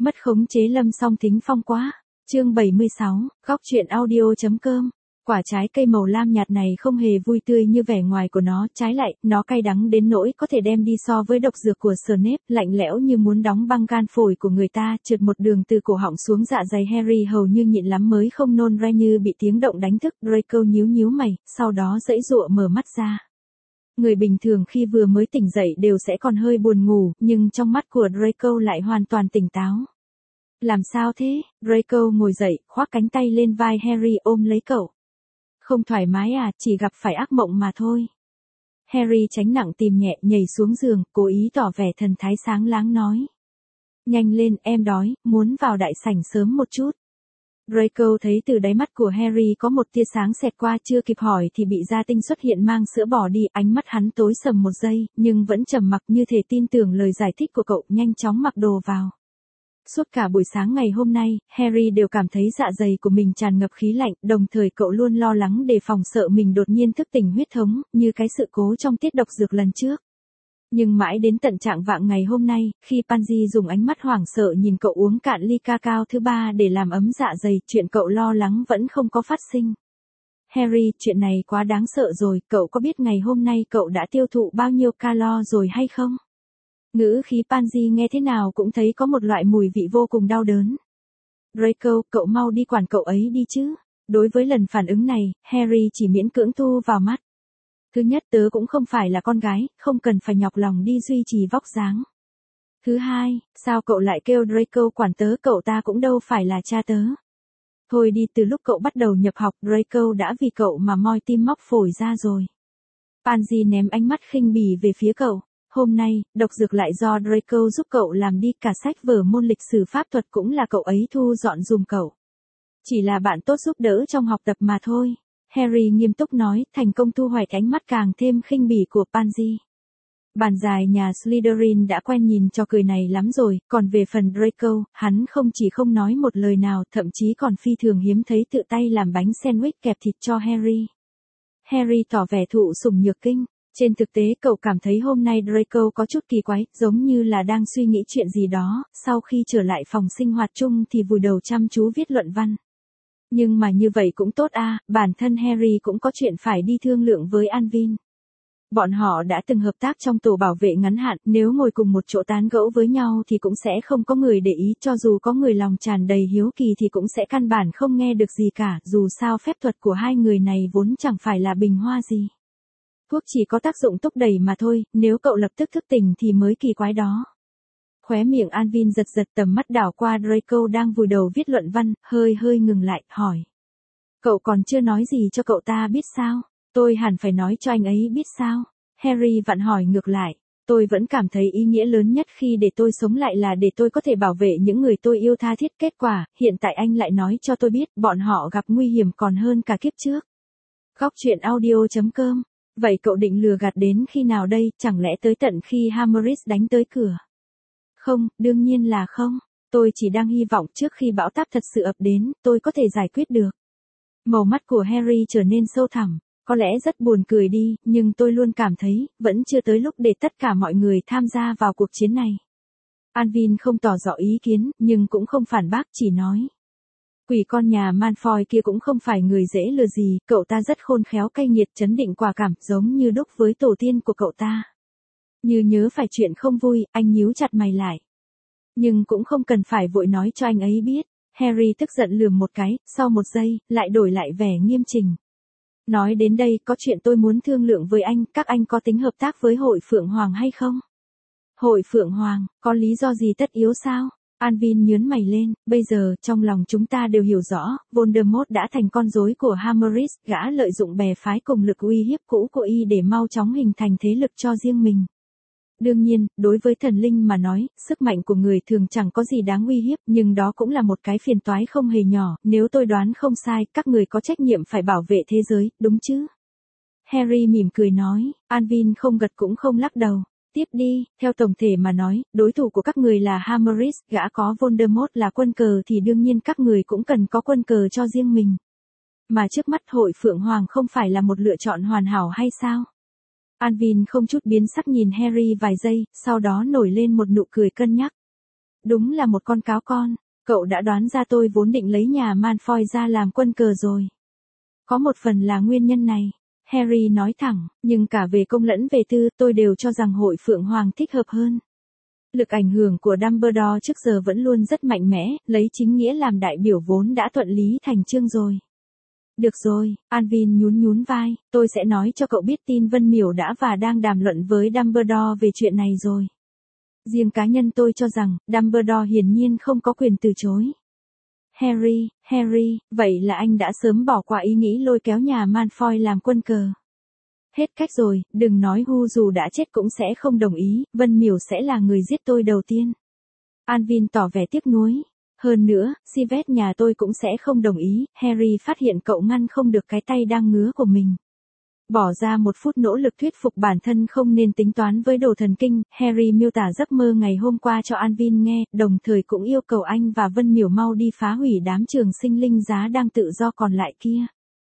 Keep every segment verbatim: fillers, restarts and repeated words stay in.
Mất khống chế Lâm Song Thính Phong quá. Chương bảy mươi sáu, góc truyện audio.com. Quả trái cây màu lam nhạt này không hề vui tươi như vẻ ngoài của nó, trái lại, nó cay đắng đến nỗi có thể đem đi so với độc dược của Snape, lạnh lẽo như muốn đóng băng gan phổi của người ta, trượt một đường từ cổ họng xuống dạ dày. Harry hầu như nhịn lắm mới không nôn ra như bị tiếng động đánh thức. Draco nhíu nhíu mày, sau đó giãy giụa mở mắt ra. Người bình thường khi vừa mới tỉnh dậy đều sẽ còn hơi buồn ngủ, nhưng trong mắt của Draco lại hoàn toàn tỉnh táo. Làm sao thế? Draco ngồi dậy, khoác cánh tay lên vai Harry ôm lấy cậu. Không thoải mái à, chỉ gặp phải ác mộng mà thôi. Harry tránh nặng tìm nhẹ nhảy xuống giường, cố ý tỏ vẻ thần thái sáng láng nói. Nhanh lên, em đói, muốn vào đại sảnh sớm một chút. Draco thấy từ đáy mắt của Harry có một tia sáng xẹt qua, chưa kịp hỏi thì bị gia tinh xuất hiện mang sữa bỏ đi, ánh mắt hắn tối sầm một giây, nhưng vẫn trầm mặc như thể tin tưởng lời giải thích của cậu, nhanh chóng mặc đồ vào. Suốt cả buổi sáng ngày hôm nay, Harry đều cảm thấy dạ dày của mình tràn ngập khí lạnh, đồng thời cậu luôn lo lắng đề phòng sợ mình đột nhiên thức tỉnh huyết thống, như cái sự cố trong tiết độc dược lần trước. Nhưng mãi đến tận trạng vạng ngày hôm nay, khi Pansy dùng ánh mắt hoảng sợ nhìn cậu uống cạn ly cacao thứ ba để làm ấm dạ dày, chuyện cậu lo lắng vẫn không có phát sinh. Harry, chuyện này quá đáng sợ rồi, cậu có biết ngày hôm nay cậu đã tiêu thụ bao nhiêu calo rồi hay không? Ngữ khí Pansy nghe thế nào cũng thấy có một loại mùi vị vô cùng đau đớn. Draco, cậu mau đi quản cậu ấy đi chứ. Đối với lần phản ứng này, Harry chỉ miễn cưỡng thu vào mắt. Thứ nhất, tớ cũng không phải là con gái, không cần phải nhọc lòng đi duy trì vóc dáng. Thứ hai, sao cậu lại kêu Draco quản tớ, cậu ta cũng đâu phải là cha tớ. Thôi đi, từ lúc cậu bắt đầu nhập học, Draco đã vì cậu mà moi tim móc phổi ra rồi. Pansy ném ánh mắt khinh bỉ về phía cậu. Hôm nay, độc dược lại do Draco giúp cậu làm đi, cả sách vở môn lịch sử pháp thuật cũng là cậu ấy thu dọn dùm cậu. Chỉ là bạn tốt giúp đỡ trong học tập mà thôi. Harry nghiêm túc nói, thành công thu hoạch ánh mắt càng thêm khinh bỉ của Pansy. Bàn dài nhà Slytherin đã quen nhìn trò cười này lắm rồi, còn về phần Draco, hắn không chỉ không nói một lời nào, thậm chí còn phi thường hiếm thấy tự tay làm bánh sandwich kẹp thịt cho Harry. Harry tỏ vẻ thụ sủng nhược kinh. Trên thực tế cậu cảm thấy hôm nay Draco có chút kỳ quái, giống như là đang suy nghĩ chuyện gì đó, sau khi trở lại phòng sinh hoạt chung thì vùi đầu chăm chú viết luận văn. Nhưng mà như vậy cũng tốt a, à, bản thân Harry cũng có chuyện phải đi thương lượng với Alvin. Bọn họ đã từng hợp tác trong tổ bảo vệ ngắn hạn, nếu ngồi cùng một chỗ tán gẫu với nhau thì cũng sẽ không có người để ý, cho dù có người lòng tràn đầy hiếu kỳ thì cũng sẽ căn bản không nghe được gì cả, dù sao phép thuật của hai người này vốn chẳng phải là bình hoa gì. Thuốc chỉ có tác dụng thúc đẩy mà thôi, nếu cậu lập tức thức tỉnh thì mới kỳ quái đó. Khóe miệng Alvin giật giật, tầm mắt đảo qua Draco đang vùi đầu viết luận văn, hơi hơi ngừng lại, hỏi. Cậu còn chưa nói gì cho cậu ta biết sao? Tôi hẳn phải nói cho anh ấy biết sao? Harry vặn hỏi ngược lại. Tôi vẫn cảm thấy ý nghĩa lớn nhất khi để tôi sống lại là để tôi có thể bảo vệ những người tôi yêu tha thiết. Kết quả, hiện tại anh lại nói cho tôi biết bọn họ gặp nguy hiểm còn hơn cả kiếp trước. Góc truyện audio.com. Vậy cậu định lừa gạt đến khi nào đây, chẳng lẽ tới tận khi Hammerich đánh tới cửa? Không, đương nhiên là không. Tôi chỉ đang hy vọng trước khi bão táp thật sự ập đến, tôi có thể giải quyết được. Màu mắt của Harry trở nên sâu thẳm, có lẽ rất buồn cười đi, nhưng tôi luôn cảm thấy, vẫn chưa tới lúc để tất cả mọi người tham gia vào cuộc chiến này. Alvin không tỏ rõ ý kiến, nhưng cũng không phản bác, chỉ nói. Quỷ con nhà Malfoy kia cũng không phải người dễ lừa gì, cậu ta rất khôn khéo, cay nghiệt, trấn định, quả cảm, giống như đúc với tổ tiên của cậu ta. Như nhớ phải chuyện không vui, anh nhíu chặt mày lại. Nhưng cũng không cần phải vội nói cho anh ấy biết. Harry tức giận lườm một cái, sau một giây, lại đổi lại vẻ nghiêm chỉnh. Nói đến đây, có chuyện tôi muốn thương lượng với anh, các anh có tính hợp tác với Hội Phượng Hoàng hay không? Hội Phượng Hoàng, có lý do gì tất yếu sao? Alvin nhướng mày lên, bây giờ, trong lòng chúng ta đều hiểu rõ, Voldemort đã thành con rối của Hammerich, gã lợi dụng bè phái cùng lực uy hiếp cũ của y để mau chóng hình thành thế lực cho riêng mình. Đương nhiên, đối với thần linh mà nói, sức mạnh của người thường chẳng có gì đáng uy hiếp, nhưng đó cũng là một cái phiền toái không hề nhỏ, nếu tôi đoán không sai, các người có trách nhiệm phải bảo vệ thế giới, đúng chứ? Harry mỉm cười nói, Alvin không gật cũng không lắc đầu. Tiếp đi, theo tổng thể mà nói, đối thủ của các người là Hammerich, gã có Voldemort là quân cờ thì đương nhiên các người cũng cần có quân cờ cho riêng mình. Mà trước mắt Hội Phượng Hoàng không phải là một lựa chọn hoàn hảo hay sao? Alvin không chút biến sắc nhìn Harry vài giây, sau đó nổi lên một nụ cười cân nhắc. đúng là một con cáo con, cậu đã đoán ra tôi vốn định lấy nhà Malfoy ra làm quân cờ rồi. Có một phần là nguyên nhân này. Harry nói thẳng, nhưng cả về công lẫn về tư tôi đều cho rằng hội Phượng Hoàng thích hợp hơn. Lực ảnh hưởng của Dumbledore trước giờ vẫn luôn rất mạnh mẽ, lấy chính nghĩa làm đại biểu vốn đã thuận lý thành chương rồi. Được rồi, Alvin nhún nhún vai, tôi sẽ nói cho cậu biết tin Vân Miểu đã và đang đàm luận với Dumbledore về chuyện này rồi. Riêng cá nhân tôi cho rằng, Dumbledore hiển nhiên không có quyền từ chối. Harry, Harry, vậy là anh đã sớm bỏ qua ý nghĩ lôi kéo nhà Malfoy làm quân cờ. Hết cách rồi, đừng nói Hu dù đã chết cũng sẽ không đồng ý, Vân Miểu sẽ là người giết tôi đầu tiên. Alvin tỏ vẻ tiếc nuối. Hơn nữa, Sivet nhà tôi cũng sẽ không đồng ý, Harry phát hiện cậu ngăn không được cái tay đang ngứa của mình. Bỏ ra một phút nỗ lực thuyết phục bản thân không nên tính toán với đồ thần kinh, Harry miêu tả giấc mơ ngày hôm qua cho Alvin nghe, đồng thời cũng yêu cầu anh và Vân Miểu mau đi phá hủy đám trường sinh linh giá đang tự do còn lại kia.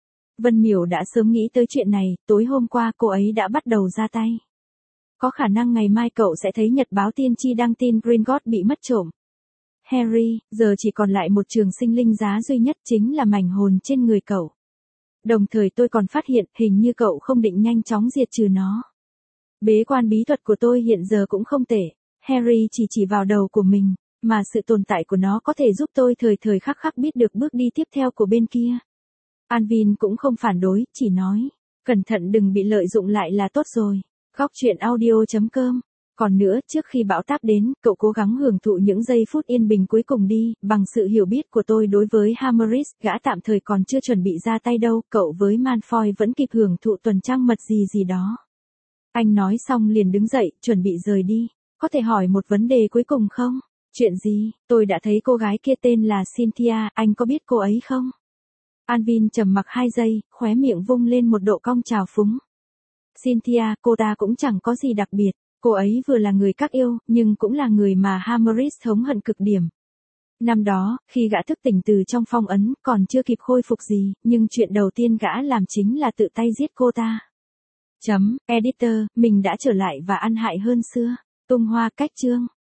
Vân Miểu đã sớm nghĩ tới chuyện này, tối hôm qua cô ấy đã bắt đầu ra tay. Có khả năng ngày mai cậu sẽ thấy nhật báo tiên tri đăng tin Gringotts bị mất trộm. Harry, giờ chỉ còn lại một trường sinh linh giá duy nhất chính là mảnh hồn trên người cậu. Đồng thời tôi còn phát hiện hình như cậu không định nhanh chóng diệt trừ nó. Bế quan bí thuật của tôi hiện giờ cũng không tệ. Harry chỉ chỉ vào đầu của mình, mà sự tồn tại của nó có thể giúp tôi thời thời khắc khắc biết được bước đi tiếp theo của bên kia. Alvin cũng không phản đối, chỉ nói, cẩn thận đừng bị lợi dụng lại là tốt rồi. Góc truyện audio chấm com. Còn nữa, trước khi bão táp đến, cậu cố gắng hưởng thụ những giây phút yên bình cuối cùng đi, bằng sự hiểu biết của tôi đối với Hammerich, gã tạm thời còn chưa chuẩn bị ra tay đâu, cậu với Malfoy vẫn kịp hưởng thụ tuần trăng mật gì gì đó. Anh nói xong liền đứng dậy, chuẩn bị rời đi. Có thể hỏi một vấn đề cuối cùng không? Chuyện gì? Tôi đã thấy cô gái kia tên là Cynthia, anh có biết cô ấy không? Alvin trầm mặc hai giây, khóe miệng vung lên một độ cong trào phúng. Cynthia, cô ta cũng chẳng có gì đặc biệt. Cô ấy vừa là người các yêu, nhưng cũng là người mà Hammerich thống hận cực điểm. Năm đó, khi gã thức tỉnh từ trong phong ấn, còn chưa kịp khôi phục gì, nhưng chuyện đầu tiên gã làm chính là tự tay giết cô ta. Chấm, editor, mình đã trở lại và ăn hại hơn xưa. Tung hoa cách chương.